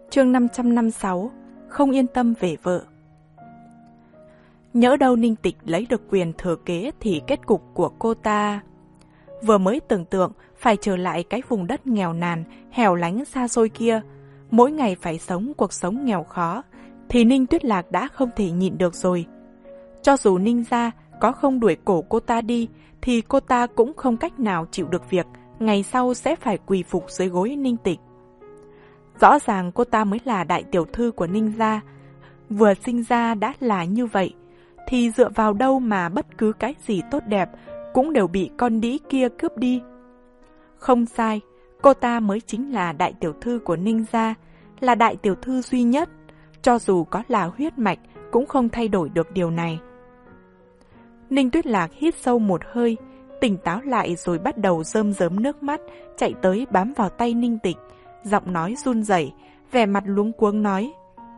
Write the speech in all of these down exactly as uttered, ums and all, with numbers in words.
Chương năm trăm năm mươi sáu. Không yên tâm về vợ. Nhỡ đâu Ninh Tịch lấy được quyền thừa kế thì kết cục của cô ta... Vừa mới tưởng tượng phải trở lại cái vùng đất nghèo nàn, hẻo lánh xa xôi kia, mỗi ngày phải sống cuộc sống nghèo khó, thì Ninh Tuyết Lạc đã không thể nhịn được rồi. Cho dù Ninh gia có không đuổi cổ cô ta đi, thì cô ta cũng không cách nào chịu được việc ngày sau sẽ phải quỳ phục dưới gối Ninh Tịch. Rõ ràng cô ta mới là đại tiểu thư của Ninh gia, vừa sinh ra đã là như vậy, thì dựa vào đâu mà bất cứ cái gì tốt đẹp cũng đều bị con đĩ kia cướp đi. Không sai, cô ta mới chính là đại tiểu thư của Ninh gia, là đại tiểu thư duy nhất, cho dù có là huyết mạch cũng không thay đổi được điều này. Ninh Tuyết Lạc hít sâu một hơi, tỉnh táo lại rồi bắt đầu rơm rớm nước mắt, chạy tới bám vào tay Ninh Tịch, giọng nói run rẩy, vẻ mặt luống cuống nói: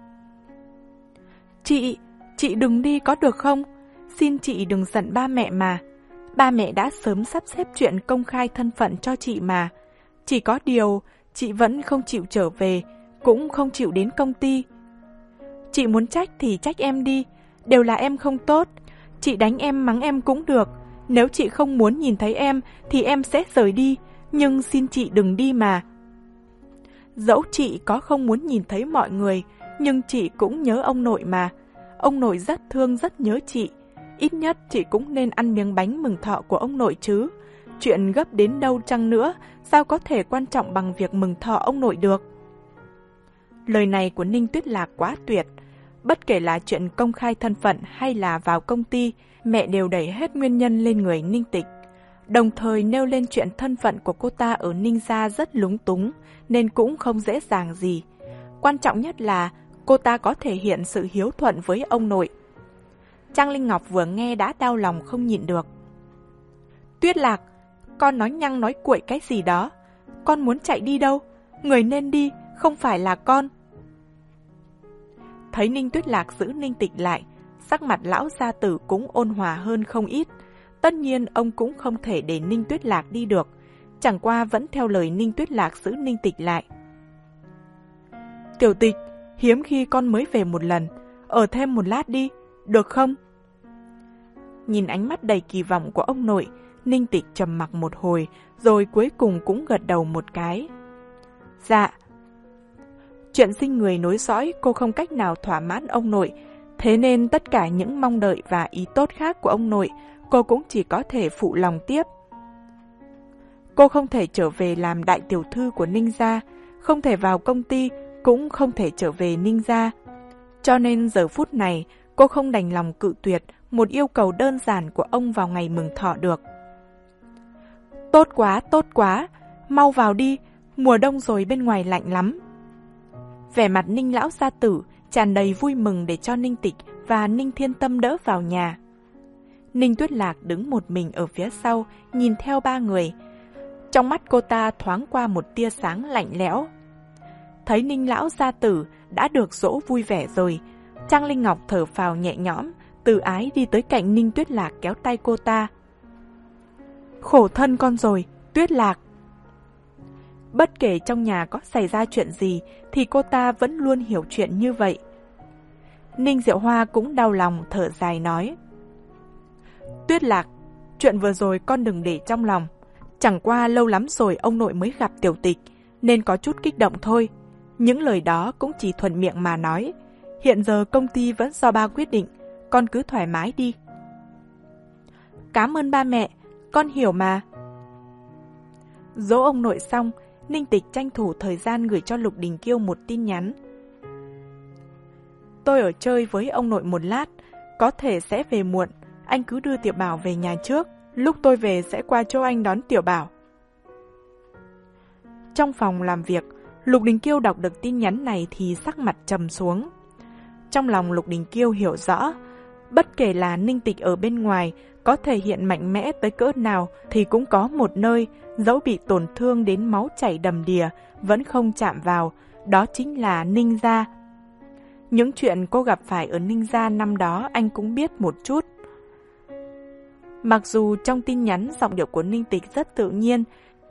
Chị, chị đừng đi có được không? Xin chị đừng giận ba mẹ mà. Ba mẹ đã sớm sắp xếp chuyện công khai thân phận cho chị mà. Chỉ có điều, chị vẫn không chịu trở về, cũng không chịu đến công ty. Chị muốn trách thì trách em đi, đều là em không tốt. Chị đánh em mắng em cũng được. Nếu chị không muốn nhìn thấy em thì em sẽ rời đi, nhưng xin chị đừng đi mà. Dẫu chị có không muốn nhìn thấy mọi người, nhưng chị cũng nhớ ông nội mà. Ông nội rất thương rất nhớ chị. Ít nhất chị cũng nên ăn miếng bánh mừng thọ của ông nội chứ. Chuyện gấp đến đâu chăng nữa, sao có thể quan trọng bằng việc mừng thọ ông nội được? Lời này của Ninh Tuyết Lạc quá tuyệt. Bất kể là chuyện công khai thân phận hay là vào công ty, mẹ đều đẩy hết nguyên nhân lên người Ninh Tịch. Đồng thời nêu lên chuyện thân phận của cô ta ở Ninh gia rất lúng túng, nên cũng không dễ dàng gì. Quan trọng nhất là cô ta có thể hiện sự hiếu thuận với ông nội. Trang Linh Ngọc vừa nghe đã đau lòng không nhịn được. Tuyết Lạc, con nói nhăng nói cuội cái gì đó. Con muốn chạy đi đâu? Người nên đi, không phải là con. Thấy Ninh Tuyết Lạc giữ Ninh Tịch lại, sắc mặt lão gia tử cũng ôn hòa hơn không ít. Tất nhiên ông cũng không thể để Ninh Tuyết Lạc đi được, chẳng qua vẫn theo lời Ninh Tuyết Lạc giữ Ninh Tịch lại. Tiểu Tịch, hiếm khi con mới về một lần, ở thêm một lát đi, được không? Nhìn ánh mắt đầy kỳ vọng của ông nội, Ninh Tịch trầm mặc một hồi, rồi cuối cùng cũng gật đầu một cái. Dạ. Chuyện sinh người nối dõi cô không cách nào thỏa mãn ông nội, thế nên tất cả những mong đợi và ý tốt khác của ông nội, cô cũng chỉ có thể phụ lòng tiếp. Cô không thể trở về làm đại tiểu thư của Ninh gia, không thể vào công ty, cũng không thể trở về Ninh gia. Cho nên giờ phút này, cô không đành lòng cự tuyệt một yêu cầu đơn giản của ông vào ngày mừng thọ được. Tốt quá, tốt quá, mau vào đi, mùa đông rồi bên ngoài lạnh lắm. Vẻ mặt Ninh lão gia tử tràn đầy vui mừng để cho Ninh Tịch và Ninh Thiên Tâm đỡ vào nhà. Ninh Tuyết Lạc đứng một mình ở phía sau, nhìn theo ba người. Trong mắt cô ta thoáng qua một tia sáng lạnh lẽo. Thấy Ninh lão gia tử đã được dỗ vui vẻ rồi, Trang Linh Ngọc thở phào nhẹ nhõm, từ ái đi tới cạnh Ninh Tuyết Lạc kéo tay cô ta. Khổ thân con rồi, Tuyết Lạc. Bất kể trong nhà có xảy ra chuyện gì thì cô ta vẫn luôn hiểu chuyện như vậy. Ninh Diệu Hoa cũng đau lòng thở dài nói: Tuyết Lạc, chuyện vừa rồi con đừng để trong lòng. Chẳng qua lâu lắm rồi ông nội mới gặp Tiểu Tịch, nên có chút kích động thôi. Những lời đó cũng chỉ thuận miệng mà nói. Hiện giờ công ty vẫn do ba quyết định, con cứ thoải mái đi. Cảm ơn ba mẹ, con hiểu mà. Dỗ ông nội xong, Ninh Tịch tranh thủ thời gian gửi cho Lục Đình Kiêu một tin nhắn. Tôi ở chơi với ông nội một lát, có thể sẽ về muộn, anh cứ đưa Tiểu Bảo về nhà trước, lúc tôi về sẽ qua chỗ anh đón Tiểu Bảo. Trong phòng làm việc, Lục Đình Kiêu đọc được tin nhắn này thì sắc mặt trầm xuống. Trong lòng Lục Đình Kiêu hiểu rõ, bất kể là Ninh Tịch ở bên ngoài có thể hiện mạnh mẽ tới cỡ nào thì cũng có một nơi, dẫu bị tổn thương đến máu chảy đầm đìa, vẫn không chạm vào, đó chính là Ninh gia. Những chuyện cô gặp phải ở Ninh gia năm đó anh cũng biết một chút. Mặc dù trong tin nhắn giọng điệu của Ninh Tịch rất tự nhiên,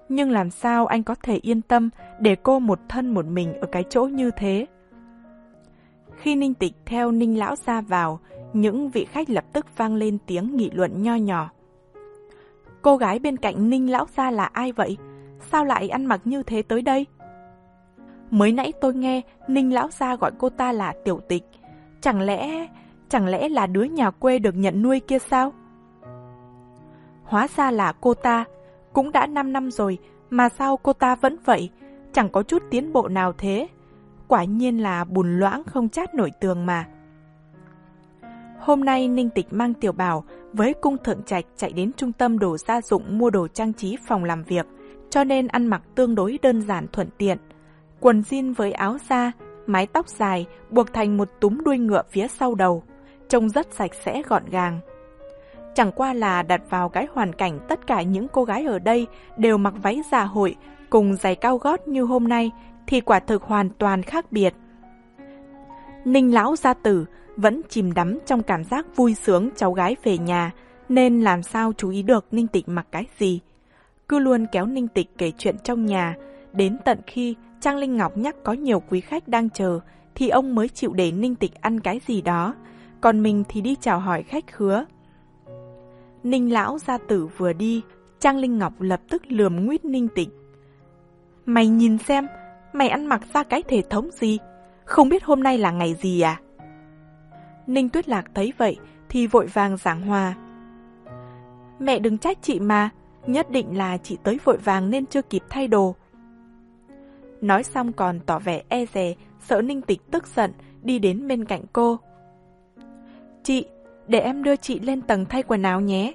Nhưng làm sao anh có thể yên tâm để cô một thân một mình ở cái chỗ như thế? Khi Ninh Tịch theo Ninh lão gia vào, những vị khách lập tức vang lên tiếng nghị luận nho nhỏ. Cô gái bên cạnh Ninh lão gia là ai vậy? Sao lại ăn mặc như thế tới đây? Mới nãy tôi nghe Ninh lão gia gọi cô ta là Tiểu Tịch. Chẳng lẽ, chẳng lẽ là đứa nhà quê được nhận nuôi kia sao? Hóa ra là cô ta. Cũng đã năm năm rồi, mà sao cô ta vẫn vậy? Chẳng có chút tiến bộ nào thế. Quả nhiên là bùn loãng không chát nổi tường mà. Hôm nay Ninh Tịch mang Tiểu Bảo với Cung Thượng Trạch chạy đến trung tâm đồ gia dụng mua đồ trang trí phòng làm việc, cho nên ăn mặc tương đối đơn giản thuận tiện. Quần jean với áo da, mái tóc dài buộc thành một túm đuôi ngựa phía sau đầu, trông rất sạch sẽ gọn gàng. Chẳng qua là đặt vào cái hoàn cảnh tất cả những cô gái ở đây đều mặc váy dạ hội cùng giày cao gót như hôm nay thì quả thực hoàn toàn khác biệt. Ninh lão gia tử vẫn chìm đắm trong cảm giác vui sướng cháu gái về nhà, nên làm sao chú ý được Ninh Tịch mặc cái gì. Cứ luôn kéo Ninh Tịch kể chuyện trong nhà, đến tận khi Trang Linh Ngọc nhắc có nhiều quý khách đang chờ thì ông mới chịu để Ninh Tịch ăn cái gì đó, còn mình thì đi chào hỏi khách khứa. Ninh lão gia tử vừa đi, Trang Linh Ngọc lập tức lườm nguýt Ninh Tịch. Mày nhìn xem, mày ăn mặc ra cái thể thống gì? Không biết hôm nay là ngày gì à? Ninh Tuyết Lạc thấy vậy thì vội vàng giảng hòa. Mẹ đừng trách chị mà, nhất định là chị tới vội vàng nên chưa kịp thay đồ. Nói xong còn tỏ vẻ e dè, sợ Ninh Tịch tức giận, đi đến bên cạnh cô. Chị, để em đưa chị lên tầng thay quần áo nhé.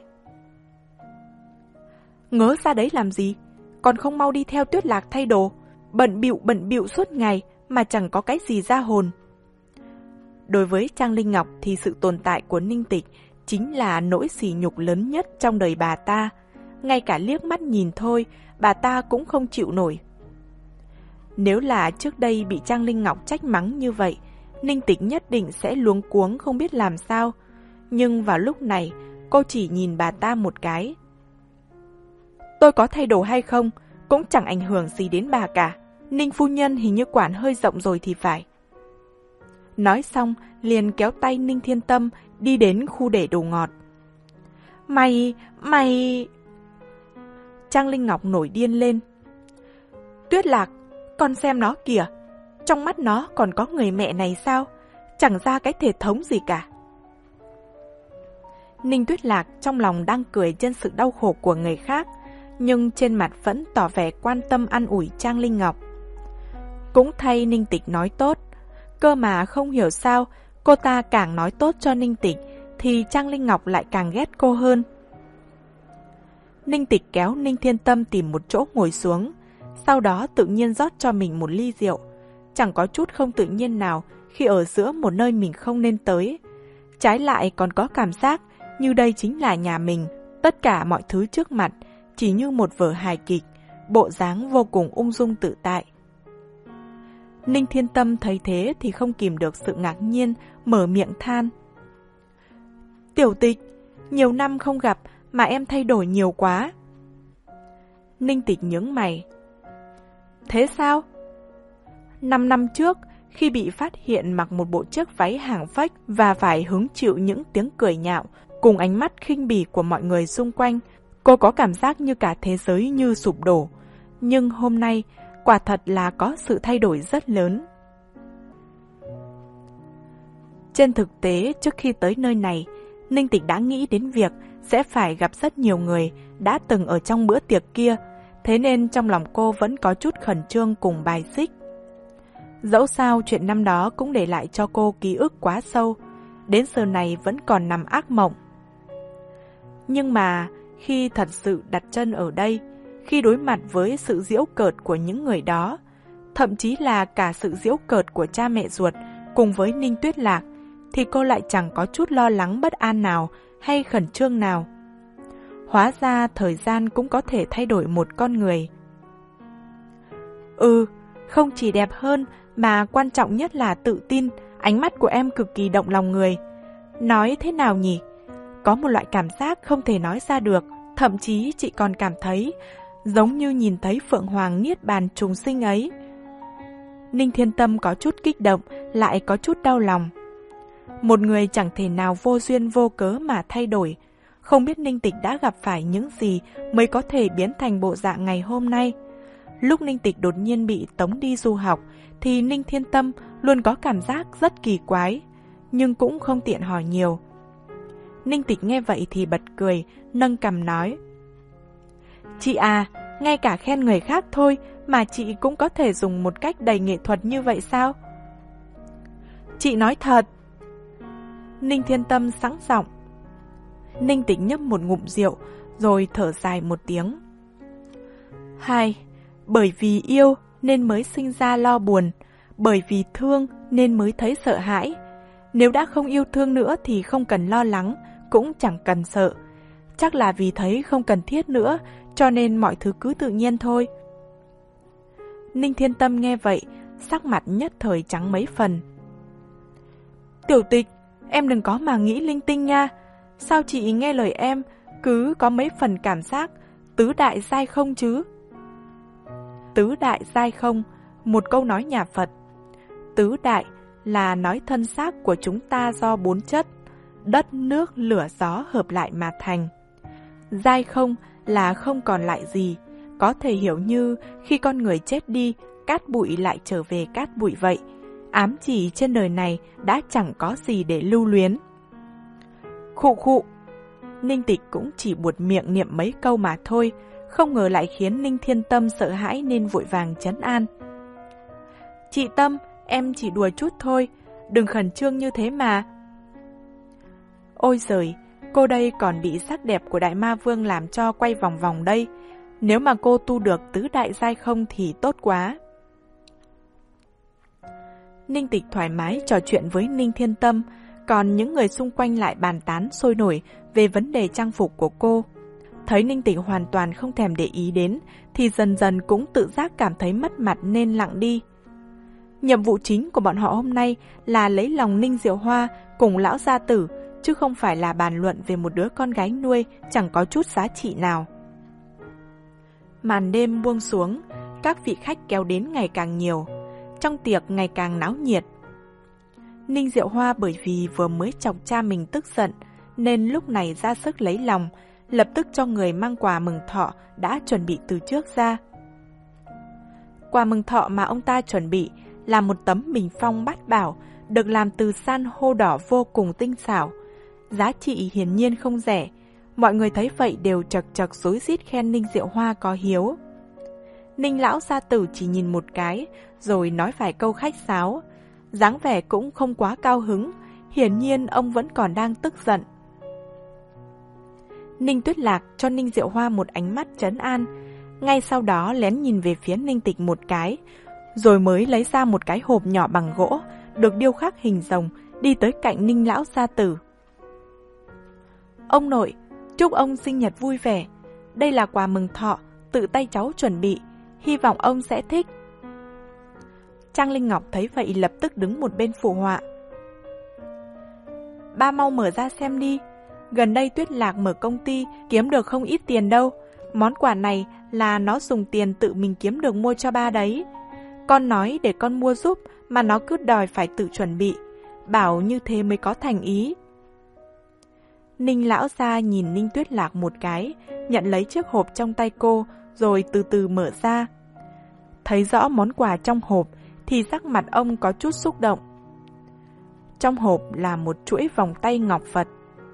Ngớ ra đấy làm gì? Còn không mau đi theo Tuyết Lạc thay đồ. Bận bịu bận bịu suốt ngày mà chẳng có cái gì ra hồn. Đối với Trang Linh Ngọc thì sự tồn tại của Ninh Tịch chính là nỗi sỉ nhục lớn nhất trong đời bà ta. Ngay cả liếc mắt nhìn thôi, bà ta cũng không chịu nổi. Nếu là trước đây bị Trang Linh Ngọc trách mắng như vậy, Ninh Tịch nhất định sẽ luống cuống không biết làm sao. Nhưng vào lúc này, cô chỉ nhìn bà ta một cái. Tôi có thay đồ hay không, cũng chẳng ảnh hưởng gì đến bà cả. Ninh phu nhân hình như quản hơi rộng rồi thì phải. Nói xong, liền kéo tay Ninh Thiên Tâm đi đến khu để đồ ngọt. Mày, mày... Trang Linh Ngọc nổi điên lên. Tuyết Lạc, con xem nó kìa. Trong mắt nó còn có người mẹ này sao? Chẳng ra cái thể thống gì cả. Ninh Tuyết Lạc trong lòng đang cười trên sự đau khổ của người khác, nhưng trên mặt vẫn tỏ vẻ quan tâm an ủi Trang Linh Ngọc. Cũng thay Ninh Tịch nói tốt, cơ mà không hiểu sao cô ta càng nói tốt cho Ninh Tịch thì Trang Linh Ngọc lại càng ghét cô hơn. Ninh Tịch kéo Ninh Thiên Tâm tìm một chỗ ngồi xuống, sau đó tự nhiên rót cho mình một ly rượu, chẳng có chút không tự nhiên nào khi ở giữa một nơi mình không nên tới. Trái lại còn có cảm giác như đây chính là nhà mình, tất cả mọi thứ trước mặt chỉ như một vở hài kịch, bộ dáng vô cùng ung dung tự tại. Ninh Thiên Tâm thấy thế thì không kìm được sự ngạc nhiên, mở miệng than. Tiểu Tịch, nhiều năm không gặp mà em thay đổi nhiều quá. Ninh Tịch nhướng mày. Thế sao? Năm năm trước, khi bị phát hiện mặc một bộ chiếc váy hàng phách và phải hứng chịu những tiếng cười nhạo cùng ánh mắt khinh bỉ của mọi người xung quanh, cô có cảm giác như cả thế giới như sụp đổ. Nhưng hôm nay, quả thật là có sự thay đổi rất lớn. Trên thực tế, trước khi tới nơi này, Ninh Tịch đã nghĩ đến việc sẽ phải gặp rất nhiều người đã từng ở trong bữa tiệc kia, thế nên trong lòng cô vẫn có chút khẩn trương cùng bài xích. Dẫu sao chuyện năm đó cũng để lại cho cô ký ức quá sâu, đến giờ này vẫn còn nằm ác mộng. Nhưng mà khi thật sự đặt chân ở đây, khi đối mặt với sự giễu cợt của những người đó, thậm chí là cả sự giễu cợt của cha mẹ ruột cùng với Ninh Tuyết Lạc, thì cô lại chẳng có chút lo lắng bất an nào hay khẩn trương nào. Hóa ra thời gian cũng có thể thay đổi một con người. Ừ, không chỉ đẹp hơn mà quan trọng nhất là tự tin, ánh mắt của em cực kỳ động lòng người. Nói thế nào nhỉ? Có một loại cảm giác không thể nói ra được, thậm chí chị còn cảm thấy giống như nhìn thấy Phượng Hoàng Niết Bàn trùng sinh ấy. Ninh Thiên Tâm có chút kích động, lại có chút đau lòng. Một người chẳng thể nào vô duyên vô cớ mà thay đổi. Không biết Ninh Tịch đã gặp phải những gì mới có thể biến thành bộ dạng ngày hôm nay. Lúc Ninh Tịch đột nhiên bị tống đi du học, thì Ninh Thiên Tâm luôn có cảm giác rất kỳ quái, nhưng cũng không tiện hỏi nhiều. Ninh Tịch nghe vậy thì bật cười, nâng cằm nói: Chị à, ngay cả khen người khác thôi mà chị cũng có thể dùng một cách đầy nghệ thuật như vậy sao? Chị nói thật. Ninh Thiên Tâm sẵn giọng. Ninh Tịch nhấp một ngụm rượu, rồi thở dài một tiếng. Hai, bởi vì yêu nên mới sinh ra lo buồn, bởi vì thương nên mới thấy sợ hãi. Nếu đã không yêu thương nữa thì không cần lo lắng, cũng chẳng cần sợ. Chắc là vì thấy không cần thiết nữa, cho nên mọi thứ cứ tự nhiên thôi. Ninh Thiên Tâm nghe vậy, sắc mặt nhất thời trắng mấy phần. Tiểu Tịch, em đừng có mà nghĩ linh tinh nha. Sao chị nghe lời em cứ có mấy phần cảm giác tứ đại giai không chứ? Tứ đại giai không, một câu nói nhà Phật. Tứ đại là nói thân xác của chúng ta do bốn chất, đất, nước, lửa, gió hợp lại mà thành. Giai không là không còn lại gì, có thể hiểu như khi con người chết đi, cát bụi lại trở về cát bụi vậy. Ám chỉ trên đời này đã chẳng có gì để lưu luyến. Khụ khụ. Ninh Tịch cũng chỉ buột miệng niệm mấy câu mà thôi, không ngờ lại khiến Ninh Thiên Tâm sợ hãi nên vội vàng trấn an. Chị Tâm, em chỉ đùa chút thôi, đừng khẩn trương như thế mà. Ôi giời, cô đây còn bị sắc đẹp của Đại Ma Vương làm cho quay vòng vòng đây. Nếu mà cô tu được tứ đại giai không thì tốt quá. Ninh Tịch thoải mái trò chuyện với Ninh Thiên Tâm, còn những người xung quanh lại bàn tán sôi nổi về vấn đề trang phục của cô. Thấy Ninh Tịch hoàn toàn không thèm để ý đến, thì dần dần cũng tự giác cảm thấy mất mặt nên lặng đi. Nhiệm vụ chính của bọn họ hôm nay là lấy lòng Ninh Diệu Hoa cùng lão gia tử, chứ không phải là bàn luận về một đứa con gái nuôi chẳng có chút giá trị nào. Màn đêm buông xuống, các vị khách kéo đến ngày càng nhiều, trong tiệc ngày càng náo nhiệt. Ninh Diệu Hoa bởi vì vừa mới chọc cha mình tức giận, nên lúc này ra sức lấy lòng, lập tức cho người mang quà mừng thọ đã chuẩn bị từ trước ra. Quà mừng thọ mà ông ta chuẩn bị là một tấm bình phong bát bảo, được làm từ san hô đỏ vô cùng tinh xảo. Giá trị hiển nhiên không rẻ. Mọi người thấy vậy đều chật chật rối rít khen Ninh Diệu Hoa có hiếu. Ninh lão gia tử chỉ nhìn một cái, rồi nói vài câu khách sáo. Dáng vẻ cũng không quá cao hứng, hiển nhiên ông vẫn còn đang tức giận. Ninh Tuyết Lạc cho Ninh Diệu Hoa một ánh mắt trấn an, ngay sau đó lén nhìn về phía Ninh Tịch một cái, rồi mới lấy ra một cái hộp nhỏ bằng gỗ, được điêu khắc hình rồng, đi tới cạnh Ninh lão gia tử. Ông nội, chúc ông sinh nhật vui vẻ. Đây là quà mừng thọ, tự tay cháu chuẩn bị, hy vọng ông sẽ thích. Trang Linh Ngọc thấy vậy lập tức đứng một bên phụ họa. Ba mau mở ra xem đi. Gần đây Tuyết Lạc mở công ty kiếm được không ít tiền đâu. Món quà này là nó dùng tiền tự mình kiếm được mua cho ba đấy. Con nói để con mua giúp mà nó cứ đòi phải tự chuẩn bị, bảo như thế mới có thành ý. Ninh lão gia nhìn Ninh Tuyết Lạc một cái, nhận lấy chiếc hộp trong tay cô, rồi từ từ mở ra. Thấy rõ món quà trong hộp thì sắc mặt ông có chút xúc động. Trong hộp là một chuỗi vòng tay ngọc Phật.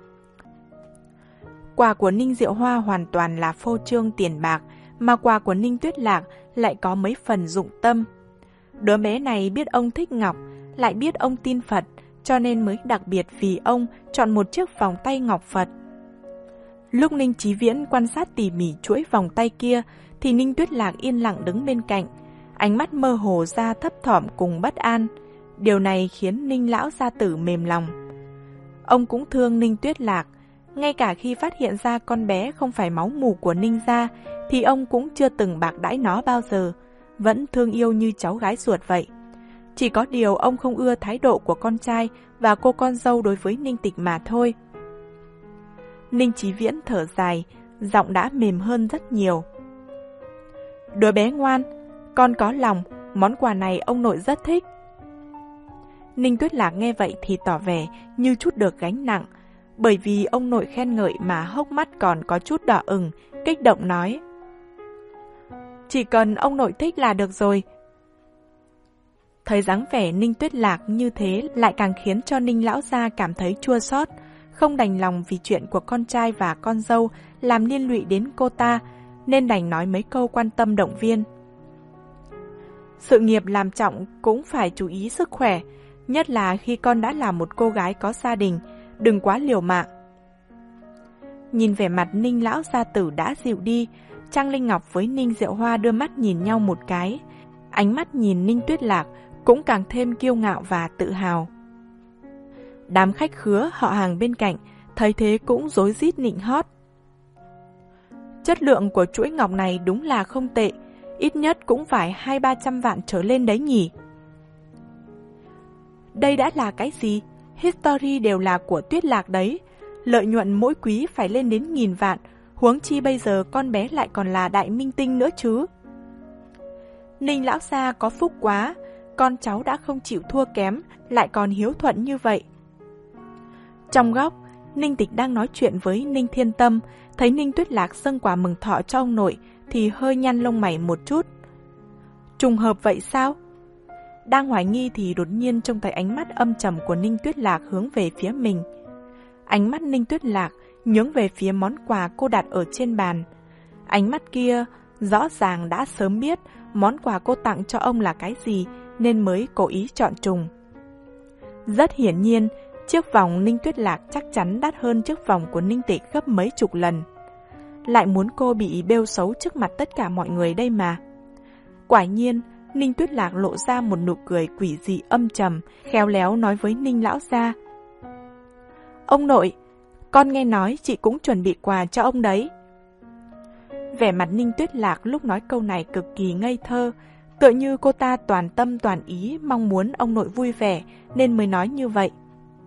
Quà của Ninh Diệu Hoa hoàn toàn là phô trương tiền bạc, mà quà của Ninh Tuyết Lạc lại có mấy phần dụng tâm. Đứa bé này biết ông thích ngọc, lại biết ông tin Phật, cho nên mới đặc biệt vì ông chọn một chiếc vòng tay ngọc Phật. Lúc Ninh Chí Viễn quan sát tỉ mỉ chuỗi vòng tay kia, thì Ninh Tuyết Lạc yên lặng đứng bên cạnh, ánh mắt mơ hồ ra thấp thỏm cùng bất an. Điều này khiến Ninh lão gia tử mềm lòng. Ông cũng thương Ninh Tuyết Lạc, ngay cả khi phát hiện ra con bé không phải máu mủ của Ninh gia, thì ông cũng chưa từng bạc đãi nó bao giờ, vẫn thương yêu như cháu gái ruột vậy. Chỉ có điều ông không ưa thái độ của con trai và cô con dâu đối với Ninh Tịch mà thôi. Ninh Chí Viễn thở dài, giọng đã mềm hơn rất nhiều. Đứa bé ngoan, con có lòng, món quà này ông nội rất thích. Ninh Tuyết Lạc nghe vậy thì tỏ vẻ như chút được gánh nặng, bởi vì ông nội khen ngợi mà hốc mắt còn có chút đỏ ửng, kích động nói. Chỉ cần ông nội thích là được rồi. Thấy dáng vẻ Ninh Tuyết Lạc như thế lại càng khiến cho Ninh lão gia cảm thấy chua xót, không đành lòng vì chuyện của con trai và con dâu làm liên lụy đến cô ta, nên đành nói mấy câu quan tâm động viên. Sự nghiệp làm trọng cũng phải chú ý sức khỏe, nhất là khi con đã là một cô gái có gia đình, đừng quá liều mạng. Nhìn vẻ mặt Ninh lão gia tử đã dịu đi, Trang Linh Ngọc với Ninh Diệu Hoa đưa mắt nhìn nhau một cái, ánh mắt nhìn Ninh Tuyết Lạc cũng càng thêm kiêu ngạo và tự hào. Đám khách khứa họ hàng bên cạnh thấy thế cũng rối rít nịnh hót. Chất lượng của chuỗi ngọc này đúng là không tệ, ít nhất cũng phải hai ba trăm vạn trở lên đấy nhỉ. Đây đã là cái gì? History đều là của Tuyết Lạc đấy, lợi nhuận mỗi quý phải lên đến nghìn vạn, huống chi bây giờ con bé lại còn là đại minh tinh nữa chứ. Ninh lão gia có phúc quá, con cháu đã không chịu thua kém, lại còn hiếu thuận như vậy. Trong góc, Ninh Tịch đang nói chuyện với Ninh Thiên Tâm, thấy Ninh Tuyết Lạc dâng quà mừng thọ cho ông nội thì hơi nhăn lông mày một chút. Trùng hợp vậy sao? Đang hoài nghi thì đột nhiên trông thấy ánh mắt âm trầm của Ninh Tuyết Lạc hướng về phía mình. Ánh mắt Ninh Tuyết Lạc nhướng về phía món quà cô đặt ở trên bàn. Ánh mắt kia rõ ràng đã sớm biết món quà cô tặng cho ông là cái gì nên mới cố ý chọn trùng. Rất hiển nhiên, chiếc vòng Ninh Tuyết Lạc chắc chắn đắt hơn chiếc vòng của Ninh Tịch gấp mấy chục lần. Lại muốn cô bị bêu xấu trước mặt tất cả mọi người đây mà. Quả nhiên, Ninh Tuyết Lạc lộ ra một nụ cười quỷ dị âm trầm, khéo léo nói với Ninh lão gia. Ông nội, con nghe nói chị cũng chuẩn bị quà cho ông đấy. Vẻ mặt Ninh Tuyết Lạc lúc nói câu này cực kỳ ngây thơ, tựa như cô ta toàn tâm toàn ý mong muốn ông nội vui vẻ nên mới nói như vậy.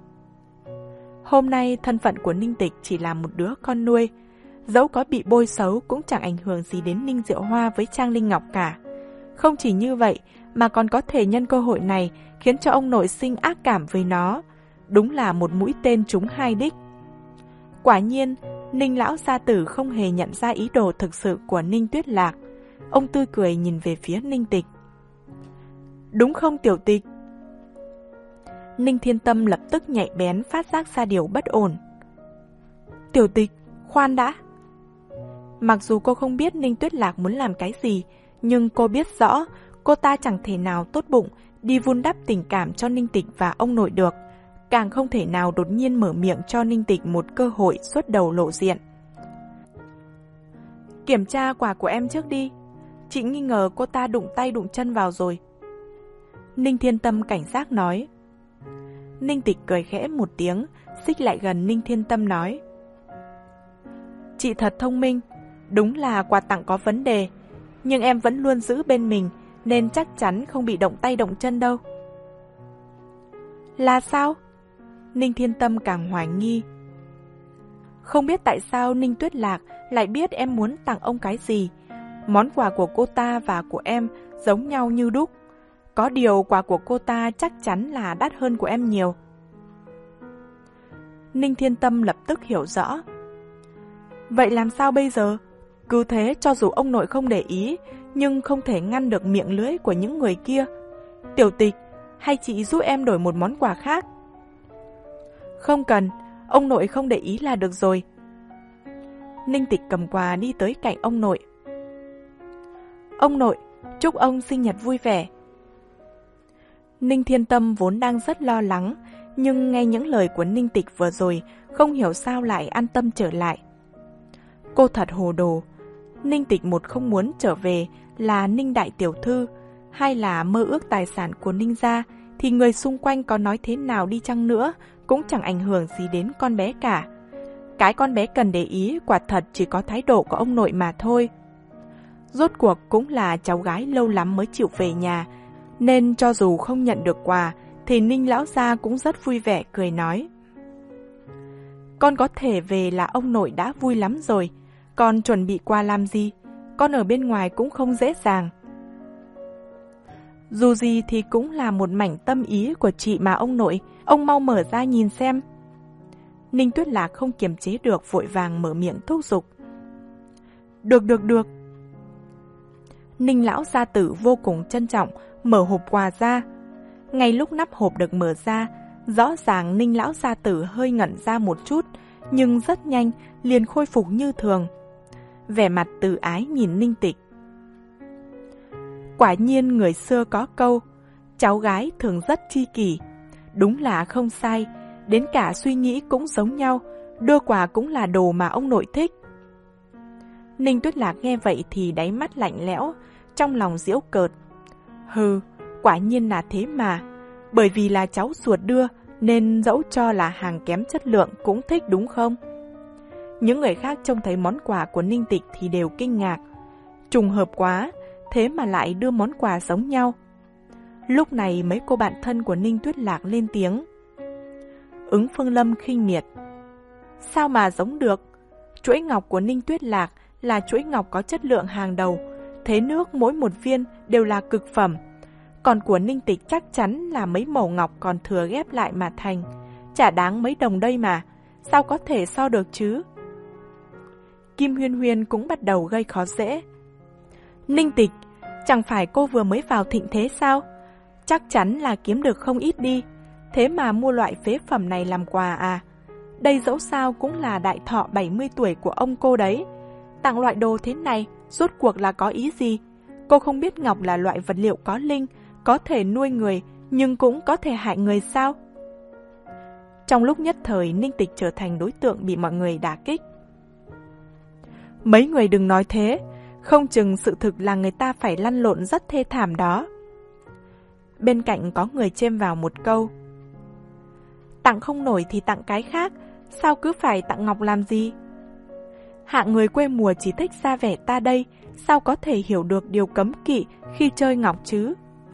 Hôm nay thân phận của Ninh Tịch chỉ là một đứa con nuôi, dẫu có bị bôi xấu cũng chẳng ảnh hưởng gì đến Ninh Diệu Hoa với Trang Linh Ngọc cả. Không chỉ như vậy mà còn có thể nhân cơ hội này khiến cho ông nội sinh ác cảm với nó. Đúng là một mũi tên trúng hai đích. Quả nhiên, Ninh lão gia tử không hề nhận ra ý đồ thực sự của Ninh Tuyết Lạc. Ông tươi cười nhìn về phía Ninh Tịch. Đúng không Tiểu Tịch? Ninh Thiên Tâm lập tức nhạy bén phát giác ra điều bất ổn. Tiểu Tịch, khoan đã. Mặc dù cô không biết Ninh Tuyết Lạc muốn làm cái gì, nhưng cô biết rõ cô ta chẳng thể nào tốt bụng đi vun đắp tình cảm cho Ninh Tịch và ông nội được, càng không thể nào đột nhiên mở miệng cho Ninh Tịch một cơ hội xuất đầu lộ diện. Kiểm tra quà của em trước đi, chị nghi ngờ cô ta đụng tay đụng chân vào rồi. Ninh Thiên Tâm cảnh giác nói. Ninh Tịch cười khẽ một tiếng, xích lại gần Ninh Thiên Tâm nói. Chị thật thông minh, đúng là quà tặng có vấn đề, nhưng em vẫn luôn giữ bên mình nên chắc chắn không bị động tay động chân đâu. Là sao? Ninh Thiên Tâm càng hoài nghi. Không biết tại sao Ninh Tuyết Lạc lại biết em muốn tặng ông cái gì. Món quà của cô ta và của em giống nhau như đúc. Có điều quà của cô ta chắc chắn là đắt hơn của em nhiều. Ninh Thiên Tâm lập tức hiểu rõ. Vậy làm sao bây giờ? Cứ thế cho dù ông nội không để ý, nhưng không thể ngăn được miệng lưỡi của những người kia. Tiểu Tịch, hay chị giúp em đổi một món quà khác? Không cần, ông nội không để ý là được rồi. Ninh Tịch cầm quà đi tới cạnh ông nội. Ông nội, chúc ông sinh nhật vui vẻ. Ninh Thiên Tâm vốn đang rất lo lắng, nhưng nghe những lời của Ninh Tịch vừa rồi, không hiểu sao lại an tâm trở lại. Cô thật hồ đồ. Ninh Tịch một không muốn trở về là Ninh đại tiểu thư, hay là mơ ước tài sản của Ninh gia, thì người xung quanh có nói thế nào đi chăng nữa cũng chẳng ảnh hưởng gì đến con bé cả. Cái con bé cần để ý quả thật chỉ có thái độ của ông nội mà thôi. Rốt cuộc cũng là cháu gái lâu lắm mới chịu về nhà, nên cho dù không nhận được quà thì Ninh lão gia cũng rất vui vẻ cười nói. Con có thể về là ông nội đã vui lắm rồi, con chuẩn bị quà làm gì? con ở bên ngoài cũng không dễ dàng. Dù gì thì cũng là một mảnh tâm ý của chị mà ông nội, ông mau mở ra nhìn xem. Ninh Tuyết Lạc không kiềm chế được, vội vàng mở miệng thúc giục. Được được được. Ninh lão gia tử vô cùng trân trọng, mở hộp quà ra. Ngay lúc nắp hộp được mở ra, rõ ràng Ninh lão gia tử hơi ngẩn ra một chút, nhưng rất nhanh liền khôi phục như thường. Vẻ mặt từ ái nhìn Ninh Tịch. Quả nhiên người xưa có câu, cháu gái thường rất tri kỷ. Đúng là không sai, đến cả suy nghĩ cũng giống nhau, đưa quà cũng là đồ mà ông nội thích. Ninh Tuyết Lạc nghe vậy thì đáy mắt lạnh lẽo, trong lòng giễu cợt. Hừ, quả nhiên là thế mà, bởi vì là cháu ruột đưa nên dẫu cho là hàng kém chất lượng cũng thích đúng không? Những người khác trông thấy món quà của Ninh Tịch thì đều kinh ngạc. Trùng hợp quá, thế mà lại đưa món quà giống nhau. Lúc này mấy cô bạn thân của Ninh Tuyết Lạc lên tiếng. Ứng Phương Lâm khinh miệt. Sao mà giống được? Chuỗi ngọc của Ninh Tuyết Lạc là chuỗi ngọc có chất lượng hàng đầu, thế nước mỗi một viên đều là cực phẩm. Còn của Ninh Tịch chắc chắn là mấy mẩu ngọc còn thừa ghép lại mà thành. Chả đáng mấy đồng đây mà, sao có thể so được chứ? Kim Huyên Huyên cũng bắt đầu gây khó dễ. Ninh Tịch, chẳng phải cô vừa mới vào thịnh thế sao? Chắc chắn là kiếm được không ít đi, thế mà mua loại phế phẩm này làm quà à? Đây dẫu sao cũng là đại thọ bảy mươi tuổi của ông cô đấy. Tặng loại đồ thế này, rốt cuộc là có ý gì? Cô không biết ngọc là loại vật liệu có linh, có thể nuôi người, nhưng cũng có thể hại người sao? Trong lúc nhất thời, Ninh Tịch trở thành đối tượng bị mọi người đả kích. Mấy người đừng nói thế, không chừng sự thực là người ta phải lăn lộn rất thê thảm đó. Bên cạnh có người chêm vào một câu. Tặng không nổi thì tặng cái khác, sao cứ phải tặng ngọc làm gì? Hạng người quê mùa chỉ thích ra vẻ ta đây, sao có thể hiểu được điều cấm kỵ khi chơi ngọc chứ?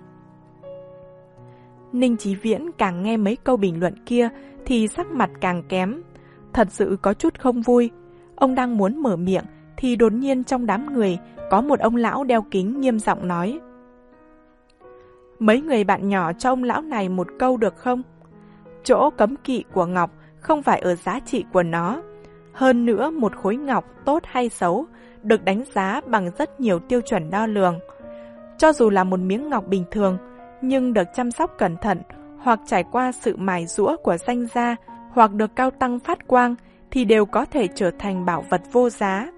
Ninh Chí Viễn càng nghe mấy câu bình luận kia thì sắc mặt càng kém, thật sự có chút không vui. Ông đang muốn mở miệng thì đột nhiên trong đám người có một ông lão đeo kính nghiêm giọng nói. Mấy người bạn nhỏ cho ông lão này một câu được không? Chỗ cấm kỵ của ngọc không phải ở giá trị của nó. Hơn nữa, một khối ngọc tốt hay xấu được đánh giá bằng rất nhiều tiêu chuẩn đo lường. Cho dù là một miếng ngọc bình thường, nhưng được chăm sóc cẩn thận hoặc trải qua sự mài giũa của danh gia hoặc được cao tăng phát quang thì đều có thể trở thành bảo vật vô giá.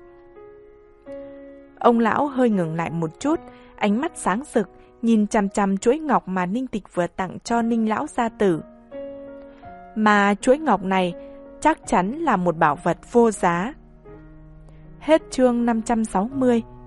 Ông lão hơi ngừng lại một chút, ánh mắt sáng rực, nhìn chằm chằm chuỗi ngọc mà Ninh Tịch vừa tặng cho Ninh lão gia tử. Mà chuỗi ngọc này chắc chắn là một bảo vật vô giá. Hết chương năm trăm sáu mươi.